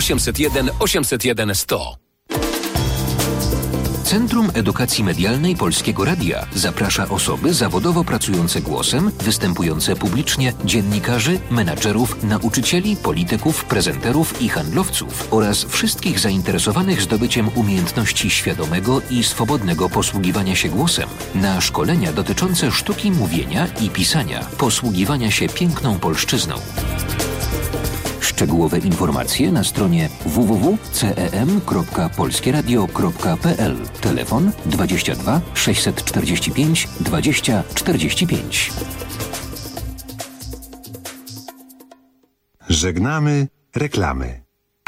801 801 100. Centrum Edukacji Medialnej Polskiego Radia zaprasza osoby zawodowo pracujące głosem, występujące publicznie, dziennikarzy, menadżerów, nauczycieli, polityków, prezenterów i handlowców oraz wszystkich zainteresowanych zdobyciem umiejętności świadomego i swobodnego posługiwania się głosem na szkolenia dotyczące sztuki mówienia i pisania, posługiwania się piękną polszczyzną. Szczegółowe informacje na stronie www.cem.polskieradio.pl. Telefon 22 645 20 45. Żegnamy reklamy.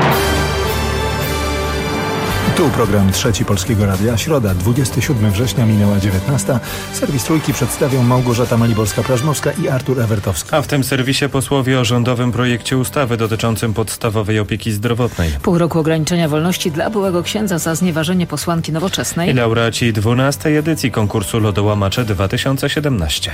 Tu program Trzeci Polskiego Radia. Środa, 27 września, minęła 19. Serwis Trójki przedstawią Małgorzata Maliborska-Prażmowska i Artur Ewertowski. A w tym serwisie posłowie o rządowym projekcie ustawy dotyczącym podstawowej opieki zdrowotnej. Pół roku ograniczenia wolności dla byłego księdza za znieważenie posłanki Nowoczesnej. I laureaci 12. edycji konkursu Lodołamacze 2017.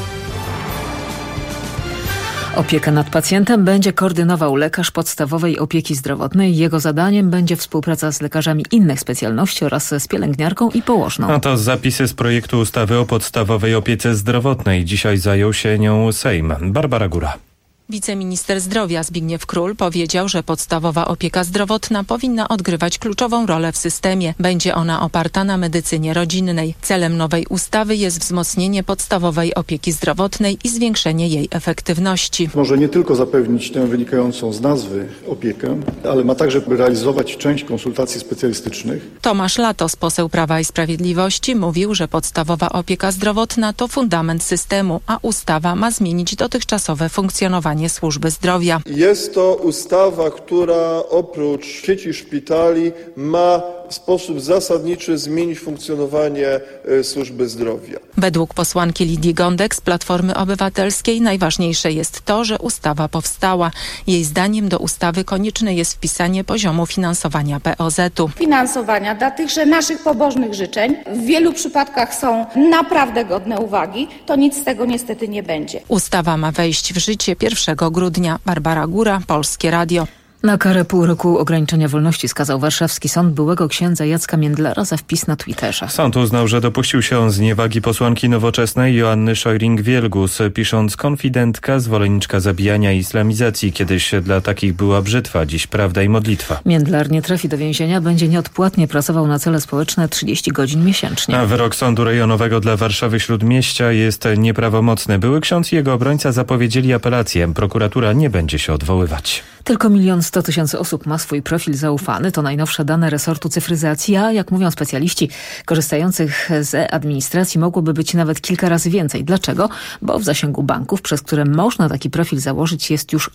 Opiekę nad pacjentem będzie koordynował lekarz podstawowej opieki zdrowotnej. Jego zadaniem będzie współpraca z lekarzami innych specjalności oraz z pielęgniarką i położną. A to zapisy z projektu ustawy o podstawowej opiece zdrowotnej. Dzisiaj zajął się nią Sejm. Barbara Góra. Wiceminister zdrowia Zbigniew Król powiedział, że podstawowa opieka zdrowotna powinna odgrywać kluczową rolę w systemie. Będzie ona oparta na medycynie rodzinnej. Celem nowej ustawy jest wzmocnienie podstawowej opieki zdrowotnej i zwiększenie jej efektywności. Może nie tylko zapewnić tę wynikającą z nazwy opiekę, ale ma także realizować część konsultacji specjalistycznych. Tomasz Latos, poseł Prawa i Sprawiedliwości, mówił, że podstawowa opieka zdrowotna to fundament systemu, a ustawa ma zmienić dotychczasowe funkcjonowanie służby zdrowia. Jest to ustawa, która oprócz sieci szpitali ma w sposób zasadniczy zmienić funkcjonowanie służby zdrowia. Według posłanki Lidii Gądek z Platformy Obywatelskiej najważniejsze jest to, że ustawa powstała. Jej zdaniem do ustawy konieczne jest wpisanie poziomu finansowania POZ-u. Finansowania dla tychże naszych pobożnych życzeń w wielu przypadkach są naprawdę godne uwagi, to nic z tego niestety nie będzie. Ustawa ma wejść w życie 1 grudnia. Barbara Góra, Polskie Radio. Na karę pół roku ograniczenia wolności skazał warszawski sąd byłego księdza Jacka Międlara za wpis na Twitterze. Sąd uznał, że dopuścił się on zniewagi posłanki Nowoczesnej Joanny Szojring-Wielgus, pisząc: konfidentka, zwolenniczka zabijania i islamizacji. Kiedyś dla takich była brzytwa, dziś prawda i modlitwa. Międlar nie trafi do więzienia, będzie nieodpłatnie pracował na cele społeczne 30 godzin miesięcznie. A wyrok Sądu Rejonowego dla Warszawy-Śródmieścia jest nieprawomocny. Były ksiądz i jego obrońca zapowiedzieli apelację. Prokuratura nie będzie się odwoływać. Tylko 1 100 000 osób ma swój profil zaufany. To najnowsze dane resortu cyfryzacji, a jak mówią specjaliści, korzystających z e-administracji mogłoby być nawet kilka razy więcej. Dlaczego? Bo w zasięgu banków, przez które można taki profil założyć, jest już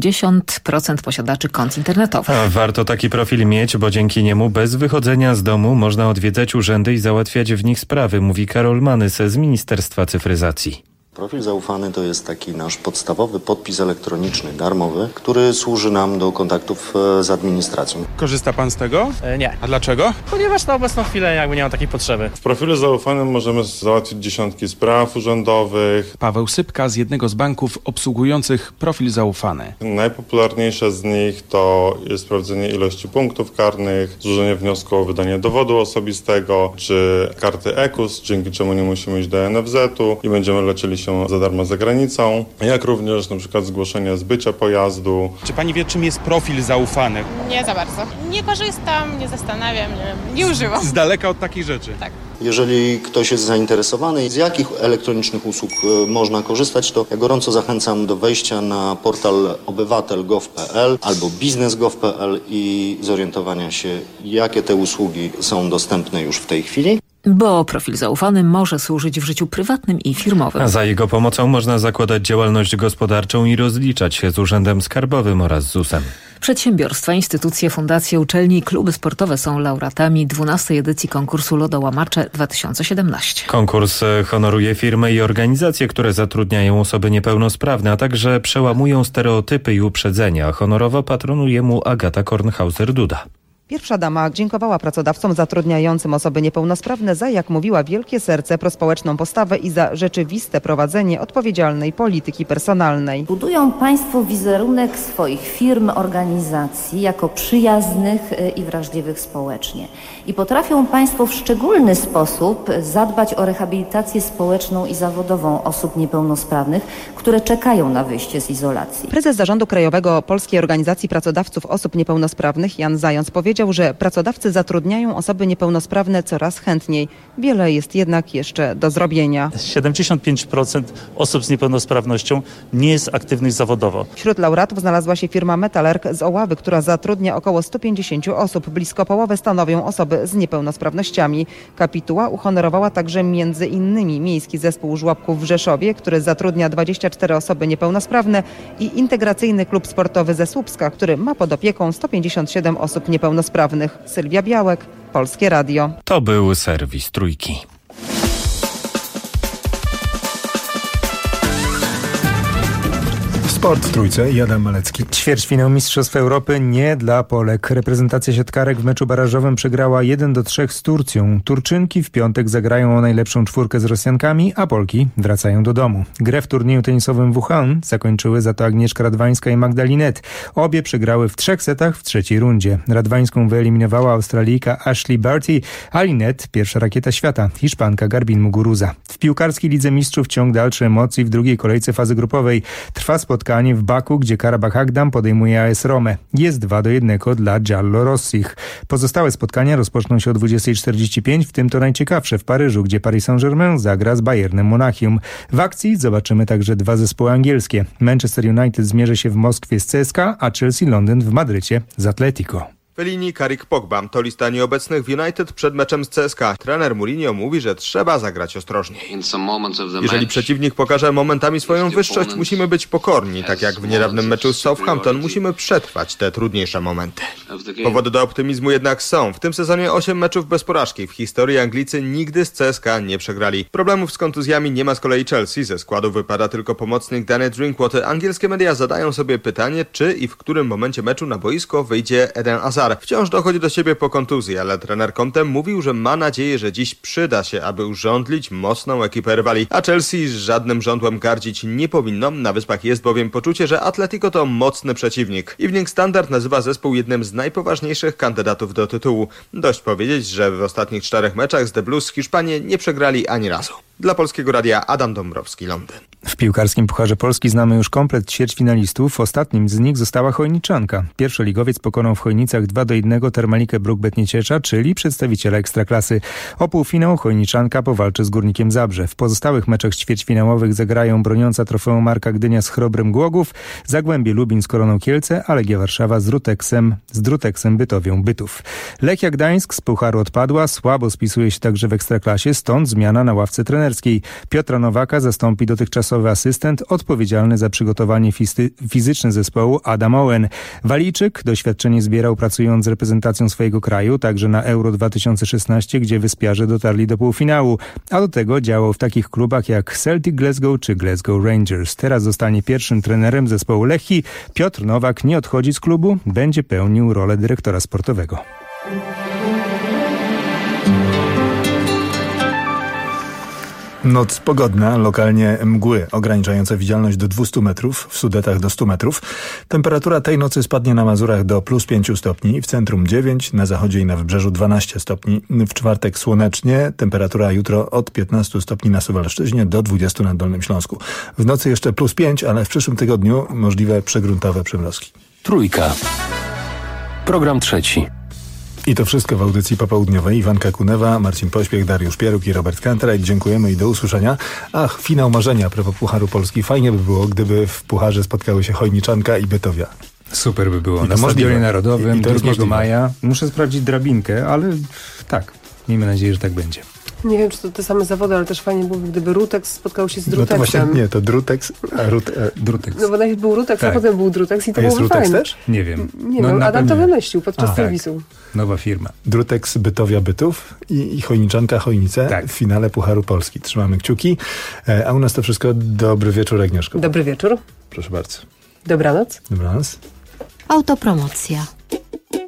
80% posiadaczy kont internetowych. A warto taki profil mieć, bo dzięki niemu bez wychodzenia z domu można odwiedzać urzędy i załatwiać w nich sprawy, mówi Karol Manys z Ministerstwa Cyfryzacji. Profil zaufany to jest taki nasz podstawowy podpis elektroniczny, darmowy, który służy nam do kontaktów z administracją. Korzysta pan z tego? Nie. A dlaczego? Ponieważ na obecną chwilę jakby nie mam takiej potrzeby. W profilu zaufanym możemy załatwić dziesiątki spraw urzędowych. Paweł Sypka z jednego z banków obsługujących profil zaufany. Najpopularniejsze z nich to jest sprawdzenie ilości punktów karnych, złożenie wniosku o wydanie dowodu osobistego, czy karty EKUS, dzięki czemu nie musimy iść do NFZ-u i będziemy leczyli się za darmo za granicą, jak również na przykład zgłoszenie zbycia pojazdu. Czy pani wie, czym jest profil zaufany? Nie za bardzo. Nie korzystam, nie zastanawiam, nie używam. Z daleka od takich rzeczy? Tak. Jeżeli ktoś jest zainteresowany, z jakich elektronicznych usług można korzystać, to ja gorąco zachęcam do wejścia na portal obywatel.gov.pl albo biznes.gov.pl i zorientowania się, jakie te usługi są dostępne już w tej chwili. Bo profil zaufany może służyć w życiu prywatnym i firmowym. A za jego pomocą można zakładać działalność gospodarczą i rozliczać się z Urzędem Skarbowym oraz ZUS-em. Przedsiębiorstwa, instytucje, fundacje, uczelnie i kluby sportowe są laureatami 12. edycji konkursu Lodołamacze 2017. Konkurs honoruje firmy i organizacje, które zatrudniają osoby niepełnosprawne, a także przełamują stereotypy i uprzedzenia. Honorowo patronuje mu Agata Kornhauser-Duda. Pierwsza dama dziękowała pracodawcom zatrudniającym osoby niepełnosprawne za, jak mówiła, wielkie serce, prospołeczną postawę i za rzeczywiste prowadzenie odpowiedzialnej polityki personalnej. Budują Państwo wizerunek swoich firm, organizacji jako przyjaznych i wrażliwych społecznie. I potrafią Państwo w szczególny sposób zadbać o rehabilitację społeczną i zawodową osób niepełnosprawnych, które czekają na wyjście z izolacji. Prezes Zarządu Krajowego Polskiej Organizacji Pracodawców Osób Niepełnosprawnych Jan Zając powiedział, że pracodawcy zatrudniają osoby niepełnosprawne coraz chętniej. Wiele jest jednak jeszcze do zrobienia. 75% osób z niepełnosprawnością nie jest aktywnych zawodowo. Wśród laureatów znalazła się firma Metalerk z Oławy, która zatrudnia około 150 osób. Blisko połowę stanowią osoby z niepełnosprawnościami. Kapituła uhonorowała także między innymi Miejski Zespół Żłobków w Rzeszowie, który zatrudnia 24 osoby niepełnosprawne, i Integracyjny Klub Sportowy ze Słupska, który ma pod opieką 157 osób niepełnosprawnych. Sylwia Białek, Polskie Radio. To był serwis Trójki. Sport w Trójce i Adam Malecki. Ćwierćfinał Mistrzostw Europy nie dla Polek. Reprezentacja siatkarek w meczu barażowym przegrała 1-3 z Turcją. Turczynki w piątek zagrają o najlepszą czwórkę z Rosjankami, a Polki wracają do domu. Grę w turnieju tenisowym w Wuhan zakończyły za to Agnieszka Radwańska i Magda Linette. Obie przegrały w 3 setach w trzeciej rundzie. Radwańską wyeliminowała Australijka Ashley Barty, a Linette pierwsza rakieta świata, Hiszpanka Garbin Muguruza. W piłkarskiej Lidze Mistrzów ciąg dalszy emocji w drugiej kolejce fazy grupowej. Trwa spotkanie w Baku, gdzie Karabach Agdam podejmuje AS Romę. Jest 2-1 dla Giallorossich. Pozostałe spotkania rozpoczną się o 20:45, w tym to najciekawsze w Paryżu, gdzie Paris Saint-Germain zagra z Bayernem Monachium. W akcji zobaczymy także 2 zespoły angielskie. Manchester United zmierzy się w Moskwie z CSKA, a Chelsea Londyn w Madrycie z Atletico. Fellini, Carrick, Pogba to lista nieobecnych w United przed meczem z CSKA. Trener Mourinho mówi, że trzeba zagrać ostrożniej. Jeżeli przeciwnik pokaże momentami swoją wyższość, musimy być pokorni. Tak jak w niedawnym meczu z Southampton, musimy przetrwać te trudniejsze momenty. Powody do optymizmu jednak są. W tym sezonie 8 meczów bez porażki. W historii Anglicy nigdy z CSKA nie przegrali. Problemów z kontuzjami nie ma z kolei Chelsea. Ze składu wypada tylko pomocnik Danny Drinkwater. Angielskie media zadają sobie pytanie, czy i w którym momencie meczu na boisko wyjdzie Eden Hazard. Wciąż dochodzi do siebie po kontuzji, ale trener Conte mówił, że ma nadzieję, że dziś przyda się, aby urządlić mocną ekipę rywali. A Chelsea żadnym żądłem gardzić nie powinno. Na Wyspach jest bowiem poczucie, że Atletico to mocny przeciwnik. Evening Standard nazywa zespół jednym z najpoważniejszych kandydatów do tytułu. Dość powiedzieć, że w ostatnich 4 meczach z The Blues Hiszpanie nie przegrali ani razu. Dla Polskiego Radia Adam Dąbrowski, Londyn. W piłkarskim Pucharze Polski znamy już komplet ćwierćfinalistów. Ostatnim z nich została Chojniczanka. Pierwszoligowiec pokonał w Chojnicach 2-1 Termalikę Bruk-Bet Nieciecza, czyli przedstawiciela Ekstraklasy. O półfinał Chojniczanka powalczy z Górnikiem Zabrze. W pozostałych meczach ćwierćfinałowych zagrają broniąca trofeum Marka Gdynia z Chrobrym Głogów, Zagłębie Lubin z Koroną Kielce, a Legia Warszawa z Druteksem Bytowią Bytów. Lechia Gdańsk z Pucharu odpadła, słabo spisuje się także w Ekstraklasie, stąd zmiana na ławce trenerskiej. Piotra Nowaka zastąpi dotychczasowy asystent odpowiedzialny za przygotowanie fizyczne zespołu Adam Owen. Walijczyk doświadczenie zbierał pracując z reprezentacją swojego kraju, także na Euro 2016, gdzie wyspiarze dotarli do półfinału, a do tego działał w takich klubach jak Celtic Glasgow czy Glasgow Rangers. Teraz zostanie pierwszym trenerem zespołu Lechii. Piotr Nowak nie odchodzi z klubu, będzie pełnił rolę dyrektora sportowego. Noc pogodna, lokalnie mgły ograniczające widzialność do 200 metrów, w Sudetach do 100 metrów. Temperatura tej nocy spadnie na Mazurach do +5 stopni, w centrum 9, na zachodzie i na wybrzeżu 12 stopni. W czwartek słonecznie, temperatura jutro od 15 stopni na Suwalszczyźnie do 20 na Dolnym Śląsku. W nocy jeszcze +5, ale w przyszłym tygodniu możliwe przegruntowe przymrozki. Trójka. Program trzeci. I to wszystko w audycji popołudniowej. Iwanka Kunewa, Marcin Pośpiech, Dariusz Pieruk i Robert Kantrajk. Dziękujemy i do usłyszenia. Ach, finał marzenia a propos Pucharu Polski. Fajnie by było, gdyby w Pucharze spotkały się Chojniczanka i Bytowia. Super by było. Na Stadionie Narodowym 2 maja. Muszę sprawdzić drabinkę, ale tak, miejmy nadzieję, że tak będzie. Nie wiem, czy to te same zawody, ale też fajnie byłoby, gdyby Rutex spotkał się z Druteksem. No to właśnie nie, to Drutex, a Drutex. No bo najpierw był Rutex, tak. A potem był Drutex i to byłoby Rutex fajne. Też? Nie wiem. Nie wiem, Adam to wymyślił podczas serwisu. Tak. Nowa firma. Drutex Bytowia Bytów i Chojniczanka Chojnice w finale Pucharu Polski. Trzymamy kciuki. A u nas to wszystko. Dobry wieczór, Agnieszko. Dobry wieczór. Proszę bardzo. Dobranoc. Dobranoc. Autopromocja.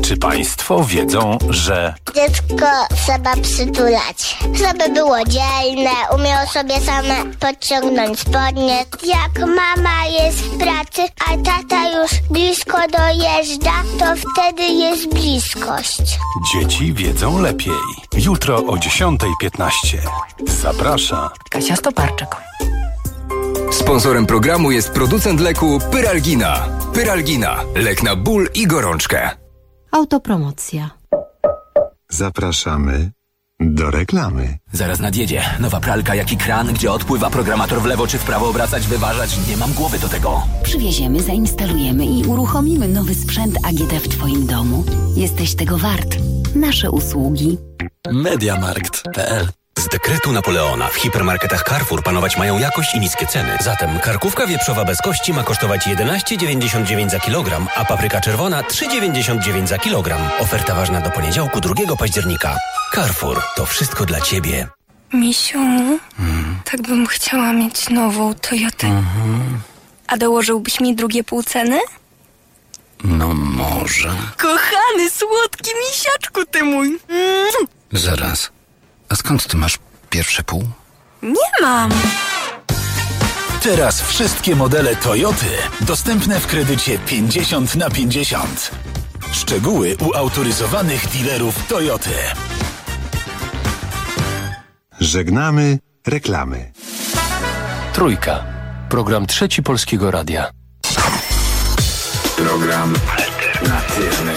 Czy państwo wiedzą, że... Dziecko trzeba przytulać, żeby było dzielne, umiało sobie same podciągnąć spodnie. Jak mama jest w pracy, a tata już blisko dojeżdża, to wtedy jest bliskość. Dzieci wiedzą lepiej. Jutro o 10:15. Zaprasza Kasia Stoparczyk. Sponsorem programu jest producent leku Pyralgina. Pyralgina. Lek na ból i gorączkę. Autopromocja. Zapraszamy do reklamy. Zaraz nadjedzie. Nowa pralka jak i kran, gdzie odpływa programator w lewo czy w prawo obracać, wyważać. Nie mam głowy do tego. Przywieziemy, zainstalujemy i uruchomimy nowy sprzęt AGD w Twoim domu. Jesteś tego wart. Nasze usługi. Mediamarkt.pl. Z dekretu Napoleona w hipermarketach Carrefour panować mają jakość i niskie ceny. Zatem karkówka wieprzowa bez kości ma kosztować 11,99 za kilogram, a papryka czerwona 3,99 za kilogram. Oferta ważna do poniedziałku 2 października. Carrefour, to wszystko dla Ciebie. Misiu, tak bym chciała mieć nową Toyotę. A dołożyłbyś mi drugie pół ceny? No może. Kochany, słodki misiaczku ty mój. Zaraz. A skąd ty masz pierwsze pół? Nie mam. Teraz wszystkie modele Toyoty dostępne w kredycie 50/50. Szczegóły u autoryzowanych dealerów Toyoty. Żegnamy reklamy. Trójka. Program Trzeci Polskiego Radia. Program alternatywny.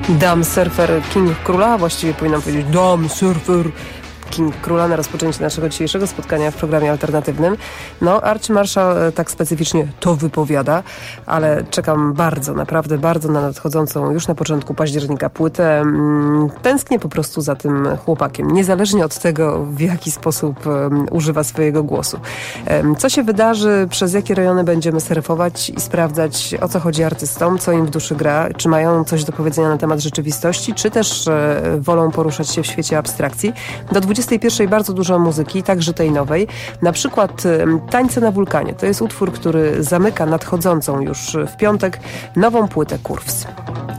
Dam Surfer, King Króla, właściwie powinnam powiedzieć Dam Surfer, King Króla na rozpoczęcie naszego dzisiejszego spotkania w programie alternatywnym. No, Archmarszał tak specyficznie to wypowiada, ale czekam bardzo, naprawdę bardzo na nadchodzącą już na początku października płytę. Tęsknię po prostu za tym chłopakiem, niezależnie od tego, w jaki sposób używa swojego głosu. Co się wydarzy, przez jakie rejony będziemy surfować i sprawdzać, o co chodzi artystom, co im w duszy gra, czy mają coś do powiedzenia na temat rzeczywistości, czy też wolą poruszać się w świecie abstrakcji. Do 21 bardzo dużo muzyki, także tej nowej. Na przykład Tańce na wulkanie. To jest utwór, który zamyka nadchodzącą już w piątek nową płytę Kurws.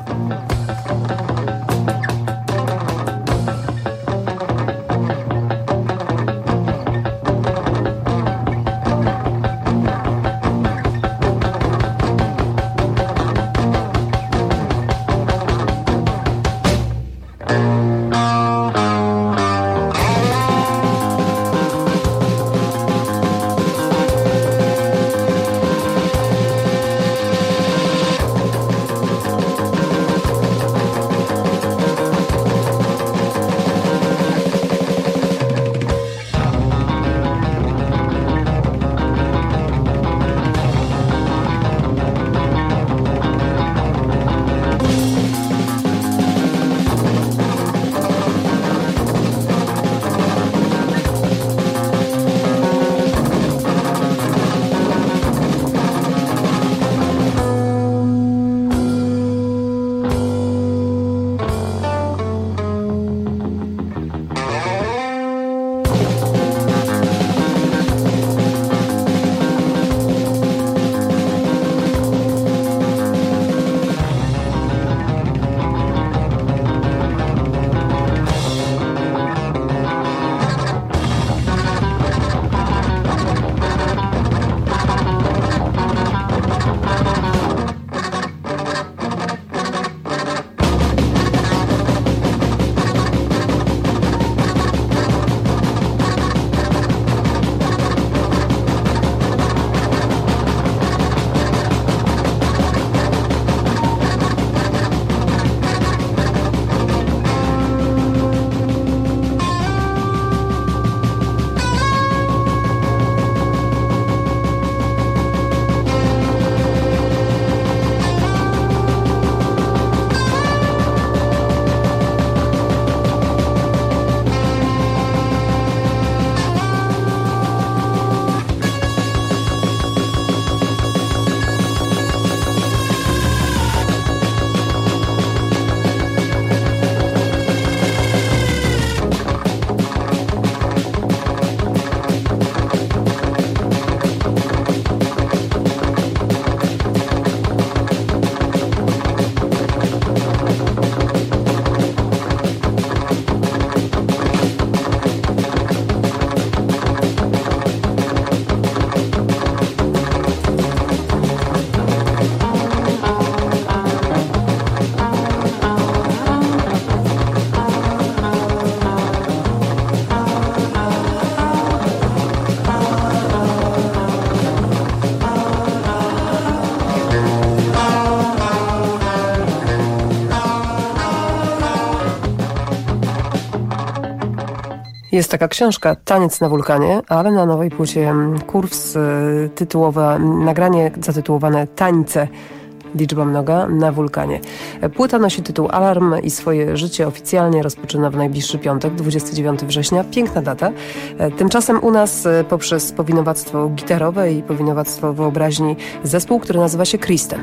Jest taka książka Taniec na wulkanie, ale na nowej płycie Kurws tytułowe nagranie zatytułowane Tańce, liczba mnoga, na wulkanie. Płyta nosi tytuł Alarm i swoje życie oficjalnie rozpoczyna w najbliższy piątek, 29 września. Piękna data. Tymczasem u nas poprzez powinowactwo gitarowe i powinowactwo wyobraźni zespół, który nazywa się Kristen.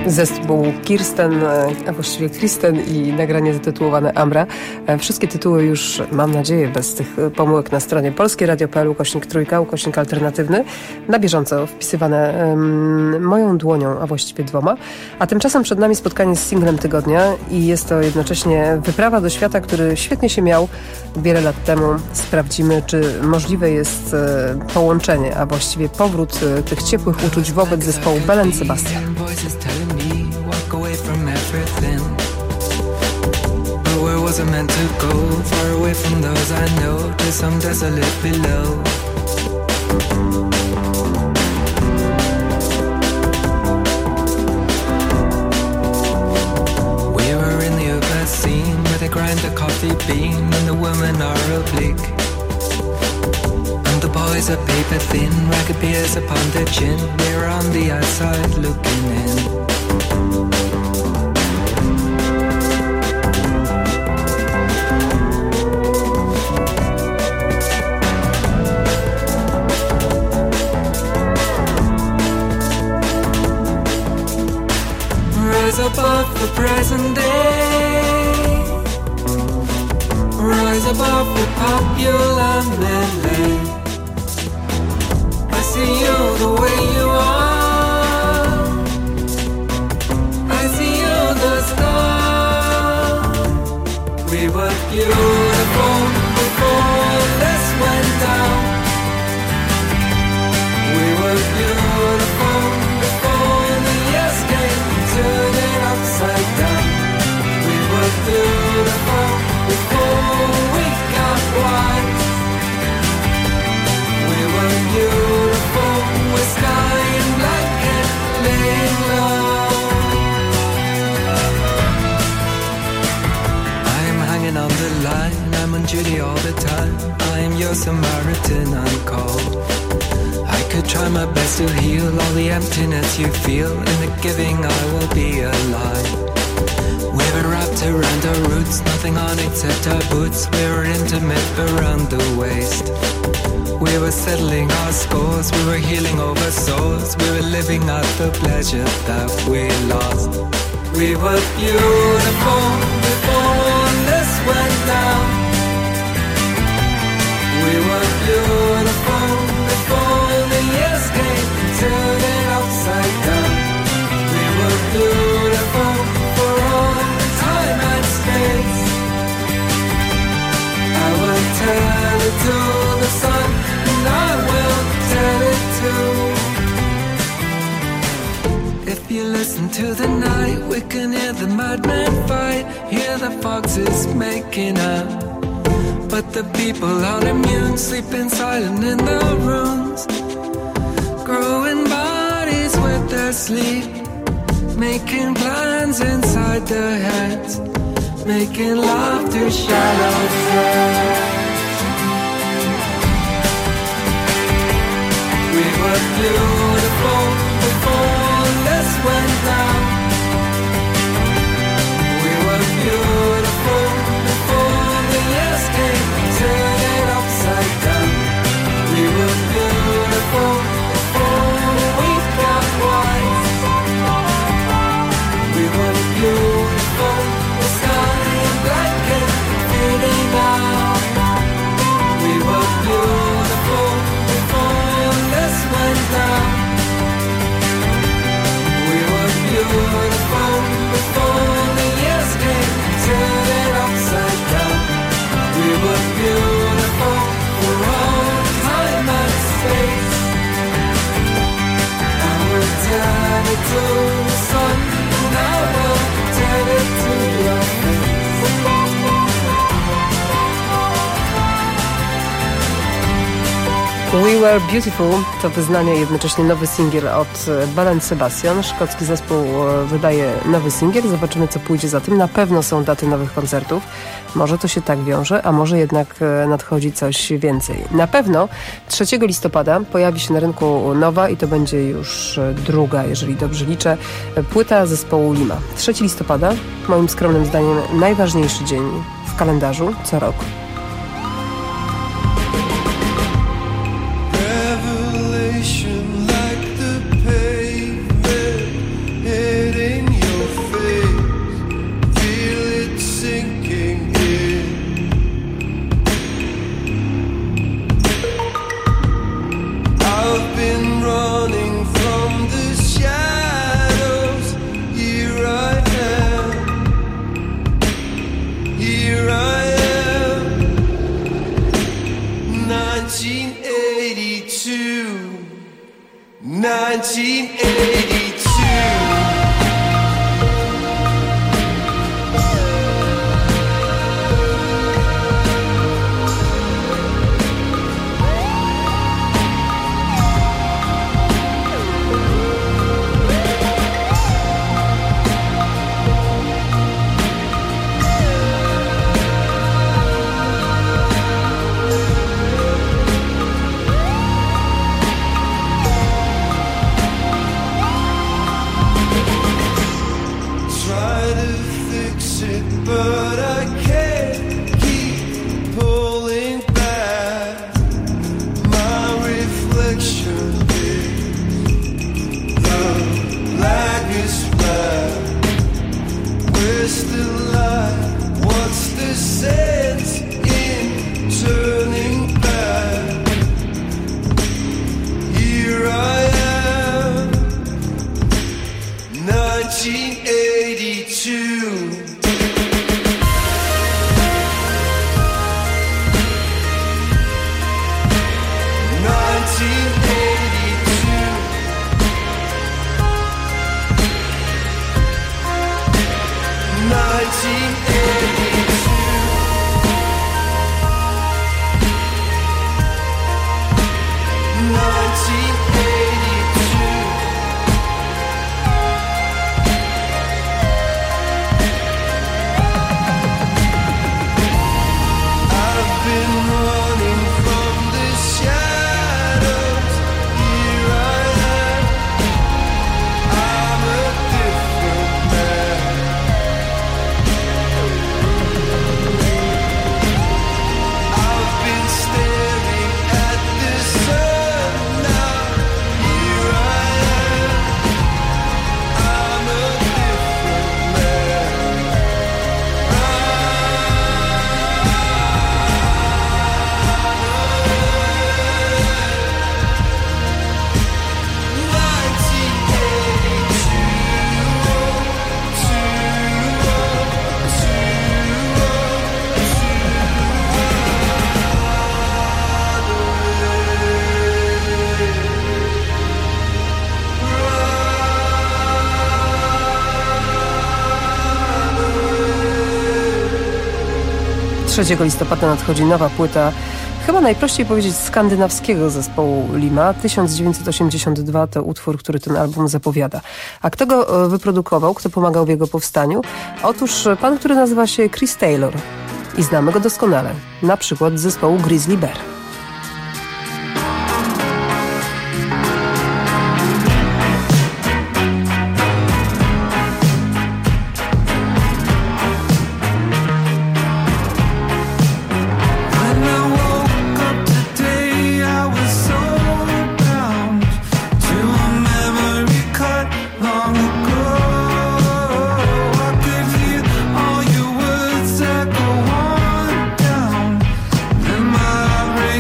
Zespół Kirsten, a właściwie Kristen i nagranie zatytułowane Ambra. Wszystkie tytuły już, mam nadzieję, bez tych pomyłek na stronie polskieradio.pl /3 alternatywny. Na bieżąco wpisywane moją dłonią, a właściwie dwoma. A tymczasem przed nami spotkanie z singlem tygodnia i jest to jednocześnie wyprawa do świata, który świetnie się miał wiele lat temu. Sprawdzimy, czy możliwe jest połączenie, a właściwie powrót tych ciepłych uczuć wobec zespołu Belle & Sebastian. Walk away from everything, but where was I meant to go? Far away from those I know, to some desolate below. We were in the upper scene where they grind the coffee bean and the women are oblique, and the boys are paper thin, ragged beers upon their chin. We're on the outside looking in. Above the present day, rise above the popular melee. I see you the way you are, I see you the star. We were beautiful before this went down. We were beautiful before the years came. Turn it upside down. We were beautiful before we got wise. We were beautiful with sky and black and laying low. I'm hanging on the line, I'm on duty all the time. I'm your Samaritan on call. I could try my best to heal all the emptiness you feel. In the giving I will be alive. We were wrapped around our roots, nothing on except our boots. We were intimate around the waist. We were settling our scores, we were healing over souls. We were living out the pleasure that we lost. We were beautiful before this went down. We were beautiful before the years came, turn it upside down. We were beautiful for all time and space. I will tell it to the sun, and I will tell it too. If you listen to the night, we can hear the madmen fight, hear the foxes making up. But the people aren't immune, sleeping silent in their rooms, growing bodies with their sleep, making plans inside their heads, making love to shallow threads. We were beautiful before this went down. We were beautiful before the years came, turn it upside down. We were beautiful before we got wise. We were beautiful, the sky black and fading out. We were beautiful before this went down. We were beautiful before the years came, turn it upside down. We were beautiful for all time and space. I will tell it to the sun, and I will tell it to your face. We Were Beautiful to wyznanie, jednocześnie nowy singiel od Belle & Sebastian. Szkocki zespół wydaje nowy singiel. Zobaczymy, co pójdzie za tym. Na pewno są daty nowych koncertów. Może to się tak wiąże, a może jednak nadchodzi coś więcej. Na pewno 3 listopada pojawi się na rynku nowa i to będzie już druga, jeżeli dobrze liczę, płyta zespołu Lima. 3 listopada, moim skromnym zdaniem, najważniejszy dzień w kalendarzu co rok. Revelation like the pavement heading 1982. But I can't keep pulling back. My reflection is the blackest black. Where's the light? What's the sense in turning back? Here I am, 1982. Trzeciego listopada nadchodzi nowa płyta, chyba najprościej powiedzieć skandynawskiego zespołu Lima. 1982 to utwór, który ten album zapowiada. A kto go wyprodukował, kto pomagał w jego powstaniu? Otóż pan, który nazywa się Chris Taylor i znamy go doskonale, na przykład z zespołu Grizzly Bear. All your words echo on down. Then my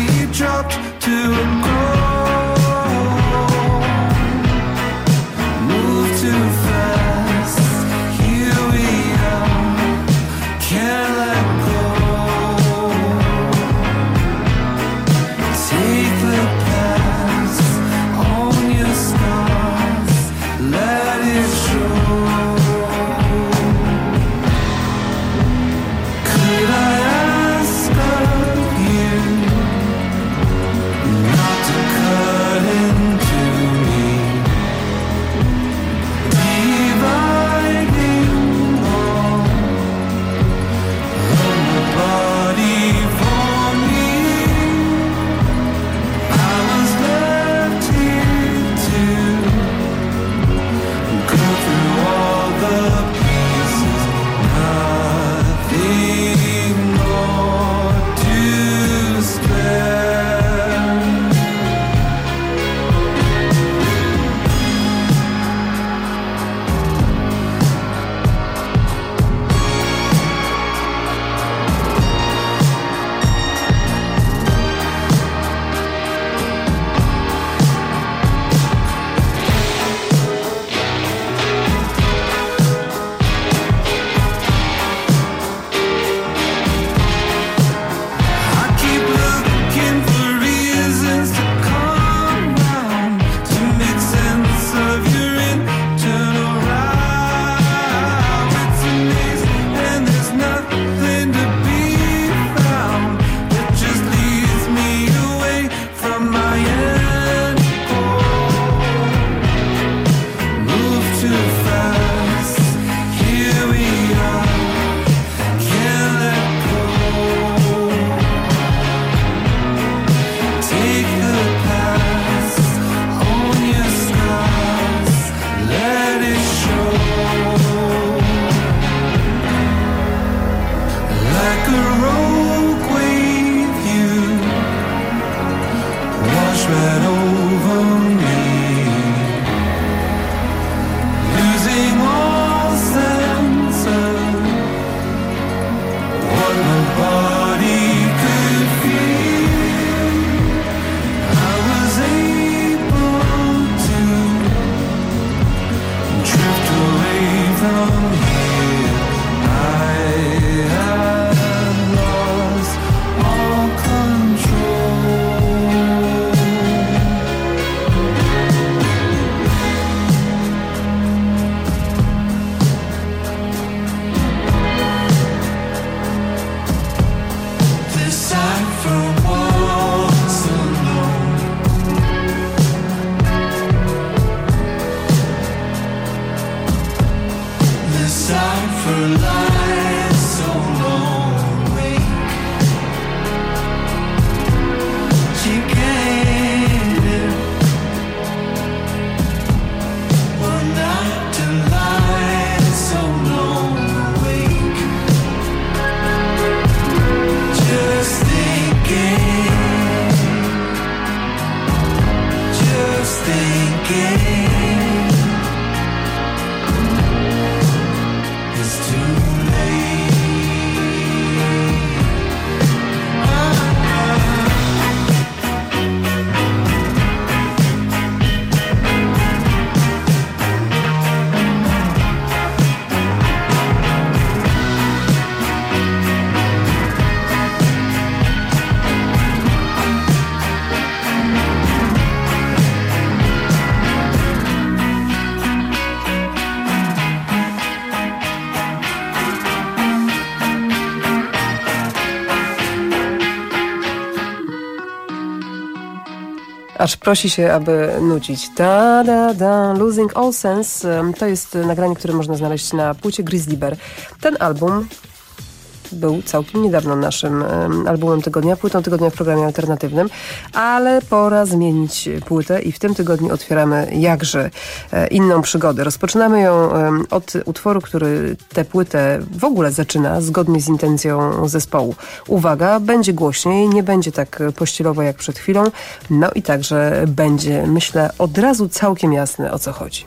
Aż prosi się, aby nucić. Da, da, da, Losing All Sense. To jest nagranie, które można znaleźć na płycie Grizzly Bear. Ten album był całkiem niedawno naszym albumem tygodnia, płytą tygodnia w programie alternatywnym, ale pora zmienić płytę i w tym tygodniu otwieramy jakże inną przygodę. Rozpoczynamy ją od utworu, który tę płytę w ogóle zaczyna zgodnie z intencją zespołu. Uwaga, będzie głośniej, nie będzie tak pościelowo jak przed chwilą, no i także będzie, myślę, od razu całkiem jasne, o co chodzi.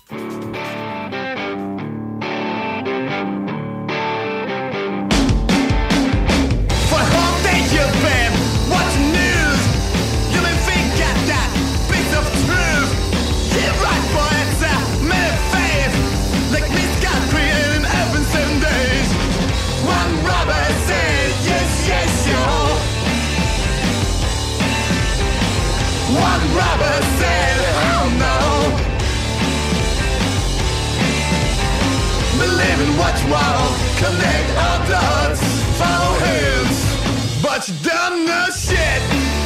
Watch while connect our dots, follow hands, but you done no shit.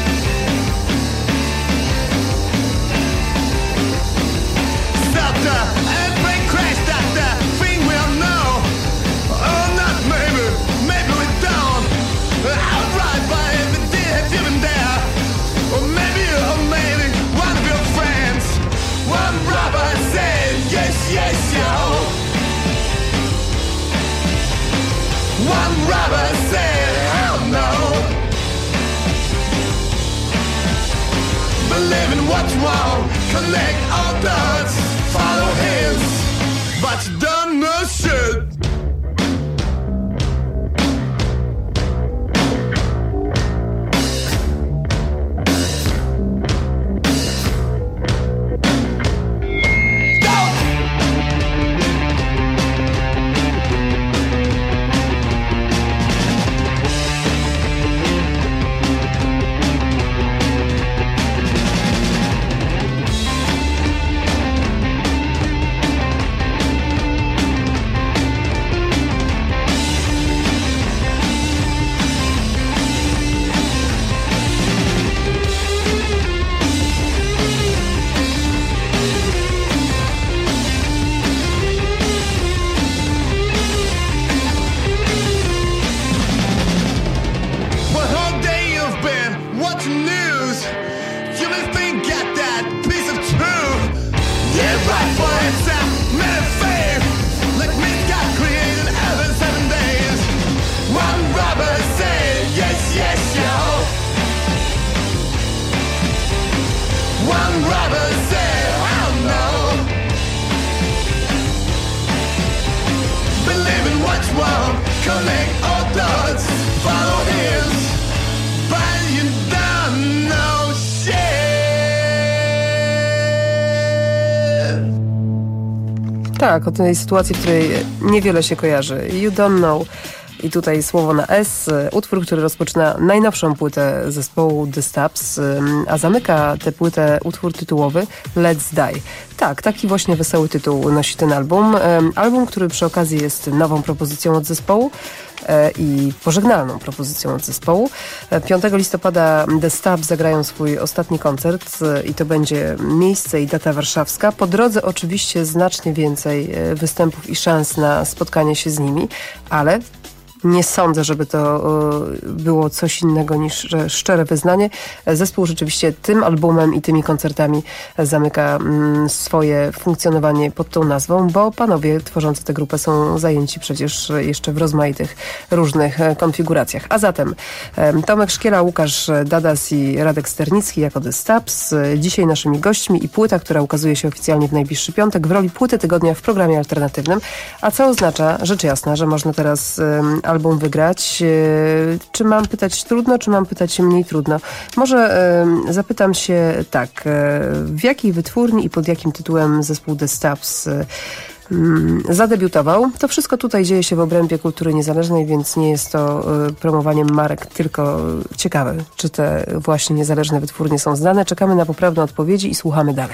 Stop the airplane crash, that's the thing we all know. Oh, not maybe, maybe we don't. Outright by every day have you been there? Or maybe one of your friends. One robber said, yes, yes, yo. One robber said, hell no. Believe in what's wrong, connect all dots, follow his, but you done no shit. Tak, o tej sytuacji, w której niewiele się kojarzy. You don't know. I tutaj słowo na S, utwór, który rozpoczyna najnowszą płytę zespołu The Stabs, a zamyka tę płytę utwór tytułowy Let's Die. Tak, taki właśnie wesoły tytuł nosi ten album. Album, który przy okazji jest nową propozycją od zespołu i pożegnalną propozycją od zespołu. 5 listopada The Stabs zagrają swój ostatni koncert i to będzie miejsce i data warszawska. Po drodze oczywiście znacznie więcej występów i szans na spotkanie się z nimi, ale nie sądzę, żeby to było coś innego niż szczere wyznanie. Zespół rzeczywiście tym albumem i tymi koncertami zamyka swoje funkcjonowanie pod tą nazwą, bo panowie tworzący tę grupę są zajęci przecież jeszcze w rozmaitych różnych konfiguracjach. A zatem Tomek Szkiela, Łukasz Dadas i Radek Sternicki jako The Stabs. Dzisiaj naszymi gośćmi i płyta, która ukazuje się oficjalnie w najbliższy piątek w roli płyty tygodnia w programie alternatywnym. A co oznacza, rzecz jasna, że można teraz album wygrać. Czy mam pytać trudno, czy mam pytać mniej trudno? Może zapytam się tak, w jakiej wytwórni i pod jakim tytułem zespół The Stabs zadebiutował? To wszystko tutaj dzieje się w obrębie kultury niezależnej, więc nie jest to promowaniem marek, tylko ciekawe, czy te właśnie niezależne wytwórnie są znane. Czekamy na poprawne odpowiedzi i słuchamy dalej.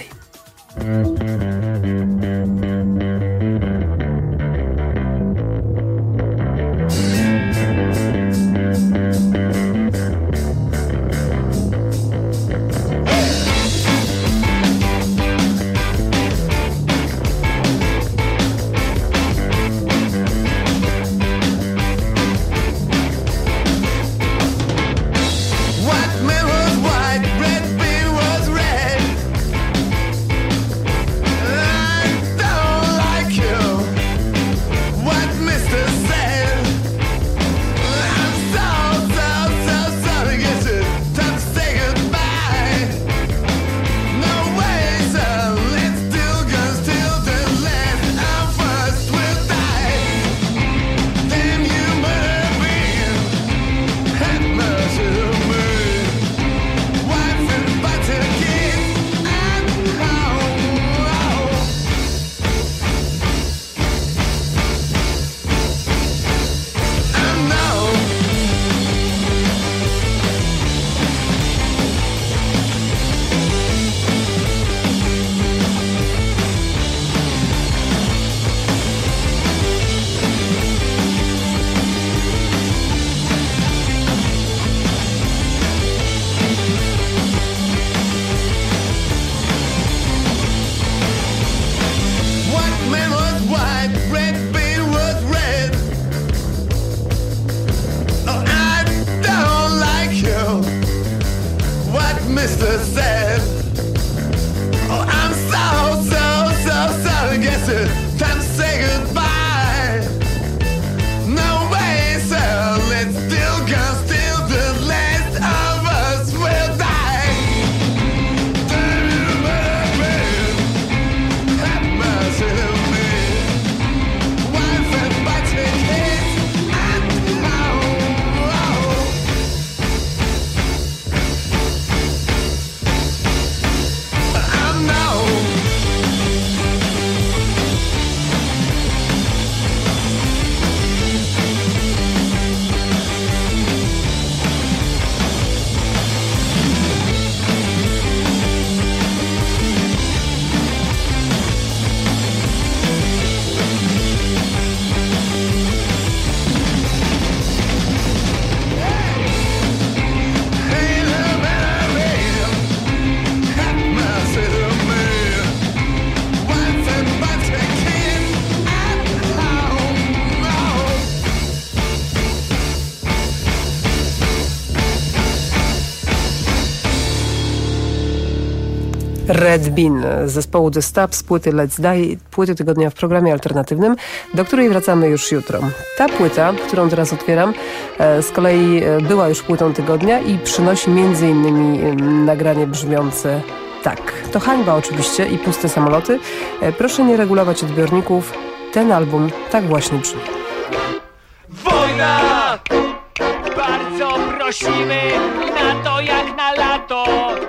Red Bean z zespołu The Stabs, płyty Let's Die, płyty tygodnia w programie alternatywnym, do której wracamy już jutro. Ta płyta, którą teraz otwieram, z kolei była już płytą tygodnia i przynosi m.in. nagranie brzmiące tak. To hańba oczywiście i puste samoloty. Proszę nie regulować odbiorników. Ten album tak właśnie brzmi. Wojna! Bardzo prosimy na to jak na lato.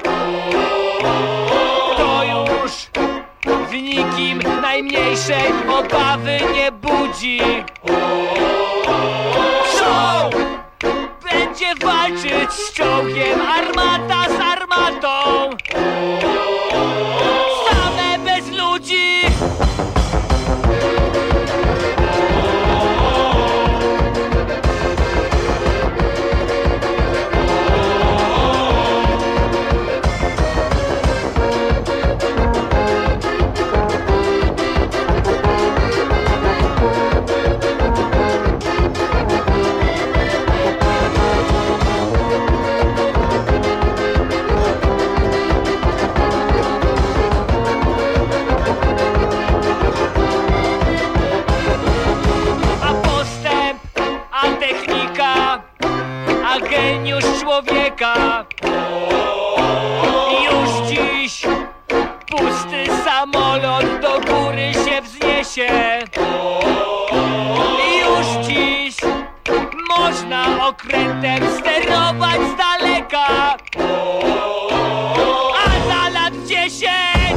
To już w nikim najmniejszej obawy nie budzi. Czołg będzie walczyć z czołgiem, armata z armatą. Same bez ludzi. Geniusz człowieka. Już dziś pusty samolot do góry się wzniesie. Już dziś można okrętem sterować z daleka. A za lat 10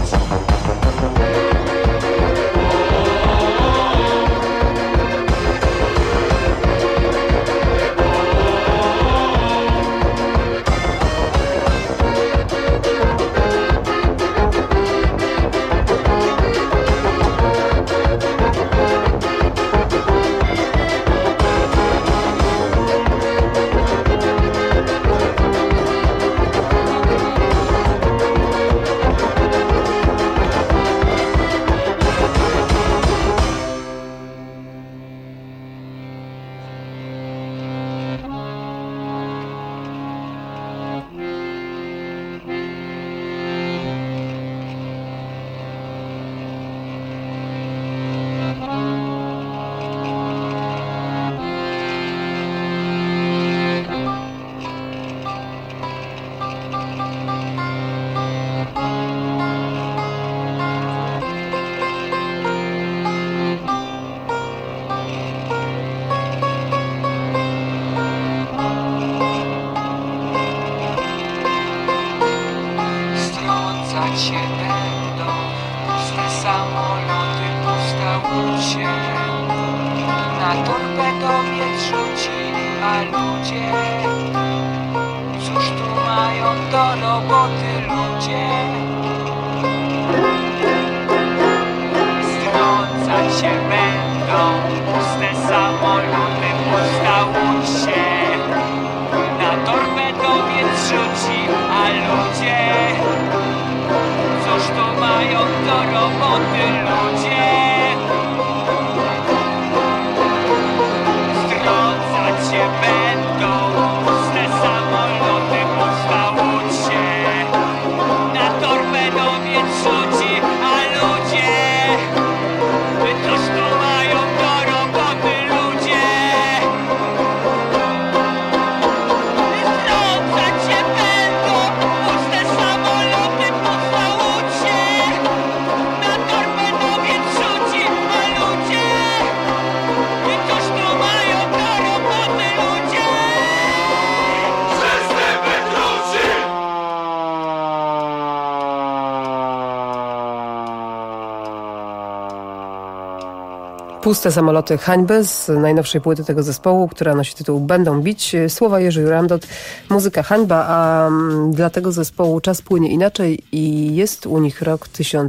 Puste samoloty hańby z najnowszej płyty tego zespołu, która nosi tytuł Będą bić. Słowa Jerzy Jurandot, muzyka hańba, a dla tego zespołu czas płynie inaczej i jest u nich rok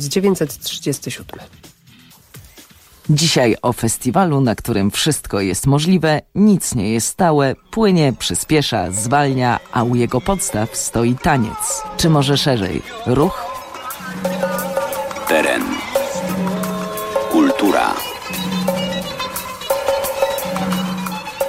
1937. Dzisiaj o festiwalu, na którym wszystko jest możliwe, nic nie jest stałe, płynie, przyspiesza, zwalnia, a u jego podstaw stoi taniec. Czy może szerzej, ruch? Teren. Kultura.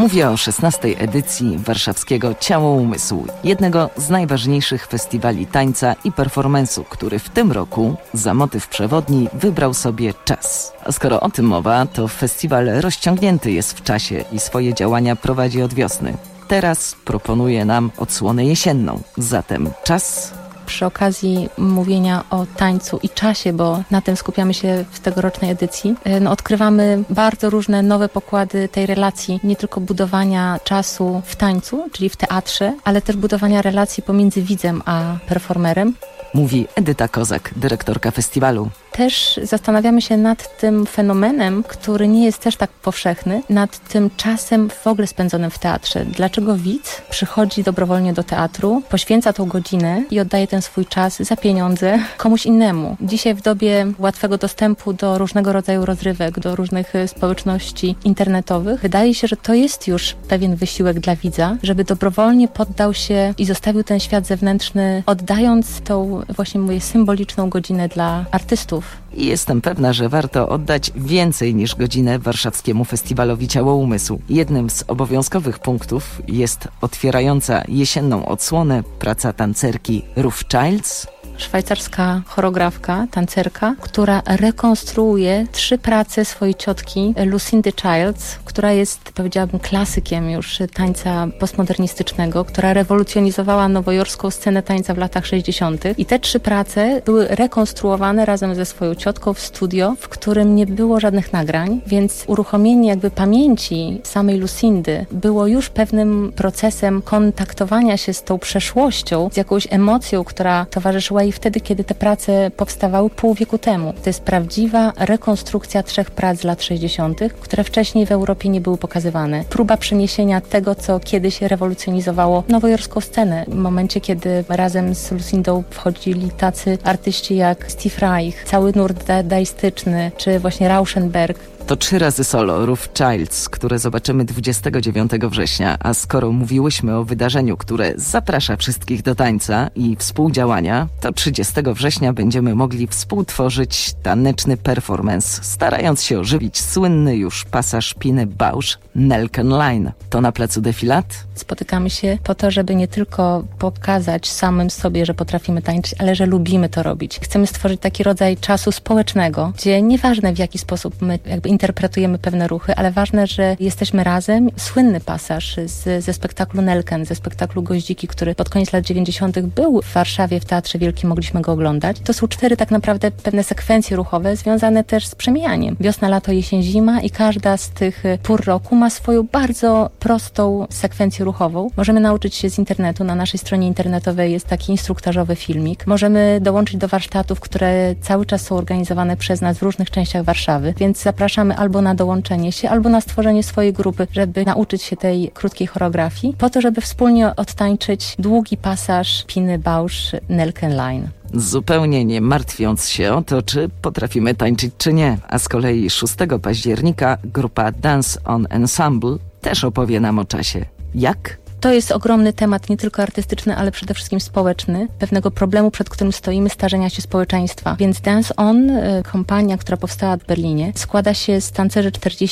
Mówię o 16. edycji warszawskiego Ciało Umysłu, jednego z najważniejszych festiwali tańca i performance'u, który w tym roku za motyw przewodni wybrał sobie czas. A skoro o tym mowa, to festiwal rozciągnięty jest w czasie i swoje działania prowadzi od wiosny. Teraz proponuje nam odsłonę jesienną, zatem czas... Przy okazji mówienia o tańcu i czasie, bo na tym skupiamy się w tegorocznej edycji, odkrywamy bardzo różne nowe pokłady tej relacji, nie tylko budowania czasu w tańcu, czyli w teatrze, ale też budowania relacji pomiędzy widzem a performerem. Mówi Edyta Kozak, dyrektorka festiwalu. Też zastanawiamy się nad tym fenomenem, który nie jest też tak powszechny, nad tym czasem w ogóle spędzonym w teatrze. Dlaczego widz przychodzi dobrowolnie do teatru, poświęca tą godzinę i oddaje ten swój czas za pieniądze komuś innemu. Dzisiaj w dobie łatwego dostępu do różnego rodzaju rozrywek, do różnych społeczności internetowych, wydaje się, że to jest już pewien wysiłek dla widza, żeby dobrowolnie poddał się i zostawił ten świat zewnętrzny, oddając tą właśnie mówię symboliczną godzinę dla artystów. I jestem pewna, że warto oddać więcej niż godzinę warszawskiemu festiwalowi Ciało Umysłu. Jednym z obowiązkowych punktów jest otwierająca jesienną odsłonę praca tancerki Ruth Childs. Szwajcarska choreografka, tancerka, która rekonstruuje 3 prace swojej ciotki Lucindy Childs, która jest, powiedziałabym, klasykiem już tańca postmodernistycznego, która rewolucjonizowała nowojorską scenę tańca w latach 60. I te 3 prace były rekonstruowane razem ze swoją ciotką w studio, w którym nie było żadnych nagrań, więc uruchomienie jakby pamięci samej Lucindy było już pewnym procesem kontaktowania się z tą przeszłością, z jakąś emocją, która towarzyszyła i wtedy, kiedy te prace powstawały pół wieku temu. To jest prawdziwa rekonstrukcja 3 prac z lat 60., które wcześniej w Europie nie były pokazywane. Próba przeniesienia tego, co kiedyś rewolucjonizowało nowojorską scenę. W momencie, kiedy razem z Lucindą wchodzili tacy artyści jak Steve Reich, cały nurt dadaistyczny, czy właśnie Rauschenberg. To 3 razy solo Ruth Childs, które zobaczymy 29 września, a skoro mówiłyśmy o wydarzeniu, które zaprasza wszystkich do tańca i współdziałania, to 30 września będziemy mogli współtworzyć taneczny performance, starając się ożywić słynny już pasaż Piny Bausch Nelken Line. To na placu Defilat. Spotykamy się po to, żeby nie tylko pokazać samym sobie, że potrafimy tańczyć, ale że lubimy to robić. Chcemy stworzyć taki rodzaj czasu społecznego, gdzie nieważne w jaki sposób my jakby interpretujemy pewne ruchy, ale ważne, że jesteśmy razem. Słynny pasaż ze spektaklu Nelken, ze spektaklu Goździki, który pod koniec lat 90. był w Warszawie w Teatrze Wielkim, mogliśmy go oglądać. To są 4 tak naprawdę pewne sekwencje ruchowe związane też z przemijaniem. Wiosna, lato, jesień, zima i każda z tych pór roku ma swoją bardzo prostą sekwencję ruchową. Możemy nauczyć się z internetu. Na naszej stronie internetowej jest taki instruktażowy filmik. Możemy dołączyć do warsztatów, które cały czas są organizowane przez nas w różnych częściach Warszawy, więc zapraszamy albo na dołączenie się, albo na stworzenie swojej grupy, żeby nauczyć się tej krótkiej choreografii, po to, żeby wspólnie odtańczyć długi pasaż Piny Bausch Nelken Line. Zupełnie nie martwiąc się o to, czy potrafimy tańczyć, czy nie. A z kolei 6 października grupa Dance on Ensemble też opowie nam o czasie. Jak? To jest ogromny temat, nie tylko artystyczny, ale przede wszystkim społeczny, pewnego problemu, przed którym stoimy, starzenia się społeczeństwa. Więc Dance On, kompania, która powstała w Berlinie, składa się z tancerzy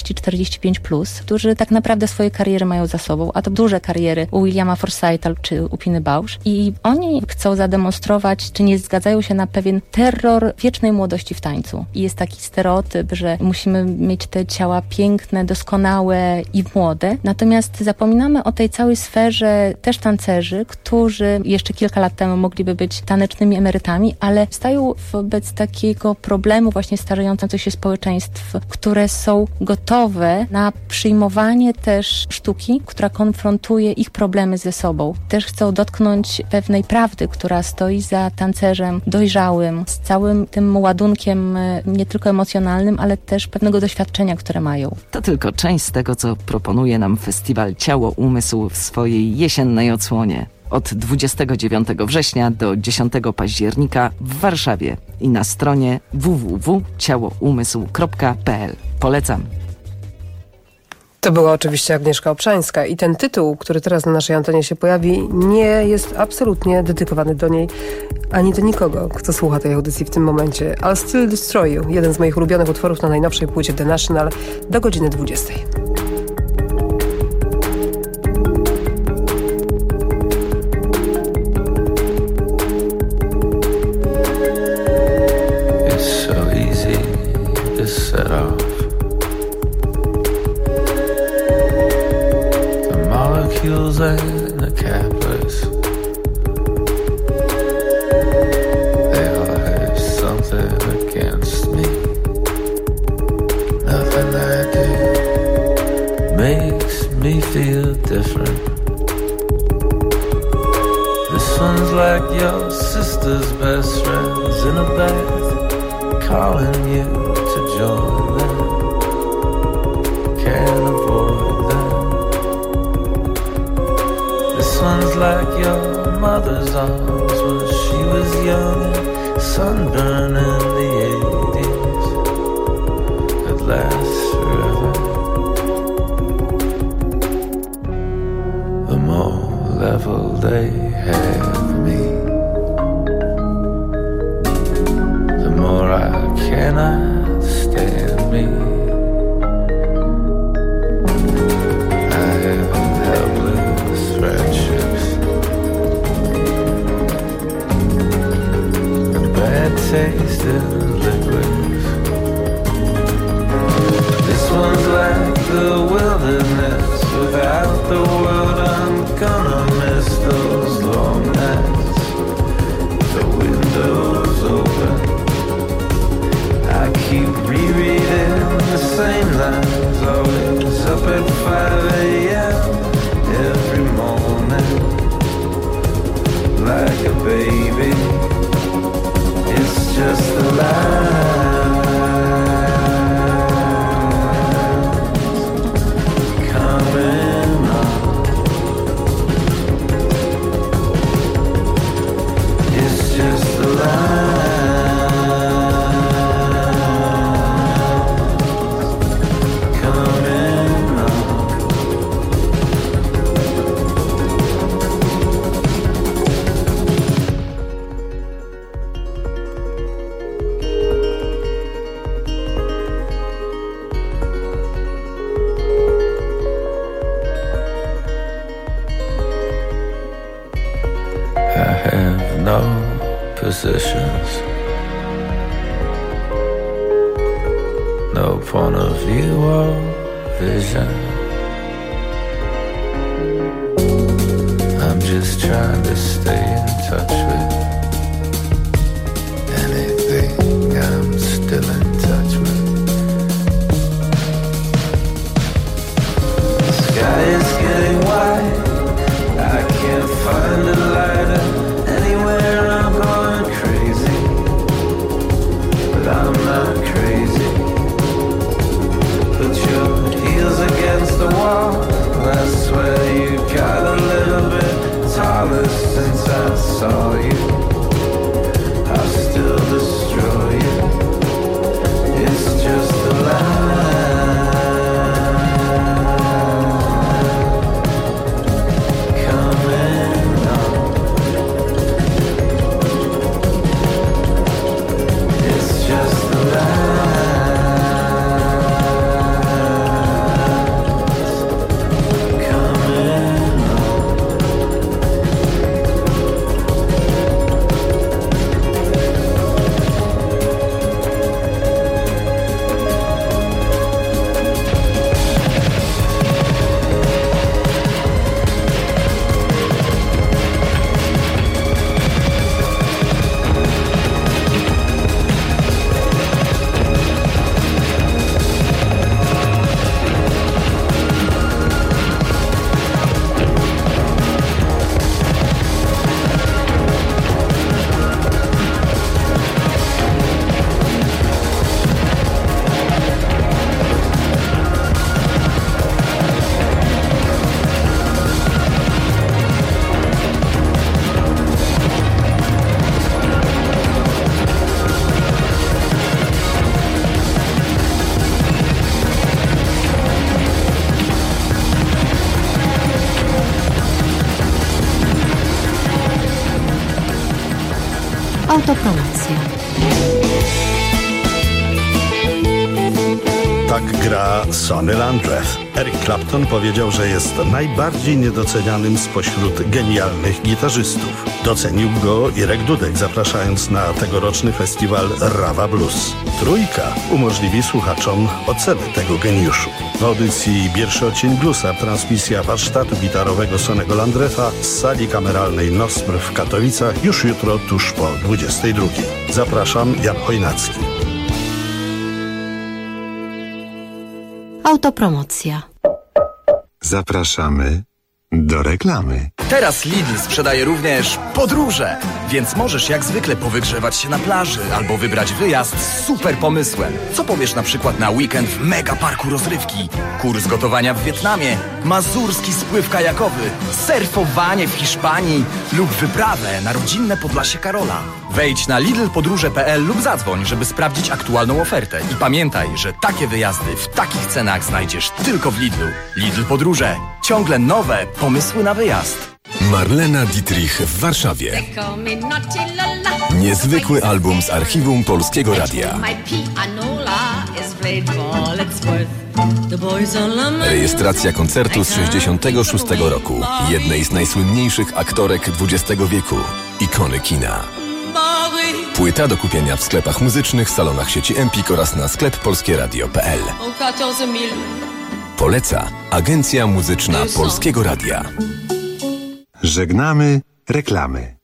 40-45+, którzy tak naprawdę swoje kariery mają za sobą, a to duże kariery u Williama Forsytha czy u Piny Bausch. I oni chcą zademonstrować, czy nie zgadzają się na pewien terror wiecznej młodości w tańcu. I jest taki stereotyp, że musimy mieć te ciała piękne, doskonałe i młode. Natomiast zapominamy o tej całej sferze też tancerzy, którzy jeszcze kilka lat temu mogliby być tanecznymi emerytami, ale stają wobec takiego problemu właśnie starzejących się społeczeństw, które są gotowe na przyjmowanie też sztuki, która konfrontuje ich problemy ze sobą. Też chcą dotknąć pewnej prawdy, która stoi za tancerzem dojrzałym, z całym tym ładunkiem nie tylko emocjonalnym, ale też pewnego doświadczenia, które mają. To tylko część z tego, co proponuje nam festiwal Ciało Umysłu w swojej jesiennej odsłonie. Od 29 września do 10 października w Warszawie i na stronie www.ciałoumysł.pl. Polecam. To była oczywiście Agnieszka Obszańska i ten tytuł, który teraz na naszej antenie się pojawi, nie jest absolutnie dedykowany do niej ani do nikogo, kto słucha tej audycji w tym momencie. I'll Still Destroy You, jeden z moich ulubionych utworów na najnowszej płycie The National, do godziny 20. calling you to join them. Can't avoid them. This one's like your mother's arms when she was young, sunburn in the 80s. It lasts forever. The more level they have me, the more I cannot stand me. I have helpless friendships and bad taste in liquids. This one's like the wilderness without the world. I'm gonna miss those long nights, the windows open. I keep rereading the same lines, always up at 5 a.m. every morning. Like a baby, it's just a lie. Positions, no point of view or vision. I'm just trying to stay in touch with anything I'm still in touch with. The sky is getting white, I can't find a lighter anywhere. I'm going crazy, but I'm not crazy. Put your heels against the wall, I swear you got a little bit taller since I saw you. I'll still destroy you, it's just a lie. Autopromocja. Tak gra Sonny Landreth. Eric Clapton powiedział, że jest najbardziej niedocenianym spośród genialnych gitarzystów. Docenił go Irek Dudek, zapraszając na tegoroczny festiwal Rawa Blues. Trójka umożliwi słuchaczom ocenę tego geniuszu. W audycji Pierwszy odcień bluesa transmisja warsztatu gitarowego Sonnego Landretha z sali kameralnej Nosmr w Katowicach już jutro tuż po 22. Zapraszam, Jan Chojnacki. Autopromocja. Zapraszamy do reklamy. Teraz Lidl sprzedaje również podróże, więc możesz jak zwykle powygrzewać się na plaży albo wybrać wyjazd z super pomysłem. Co powiesz na przykład na weekend w mega parku rozrywki, kurs gotowania w Wietnamie, mazurski spływ kajakowy, surfowanie w Hiszpanii lub wyprawę na rodzinne Podlasie Karola. Wejdź na lidlpodróże.pl lub zadzwoń, żeby sprawdzić aktualną ofertę. I pamiętaj, że takie wyjazdy w takich cenach znajdziesz tylko w Lidlu. Lidl Podróże. Ciągle nowe pomysły na wyjazd. Marlena Dietrich w Warszawie. Niezwykły album z archiwum Polskiego Radia. Rejestracja koncertu z 66 roku. Jednej z najsłynniejszych aktorek XX wieku. Ikony kina. Płyta do kupienia w sklepach muzycznych, salonach sieci Empik oraz na sklep polskieradio.pl. Poleca Agencja Muzyczna Polskiego Radia. Żegnamy reklamy.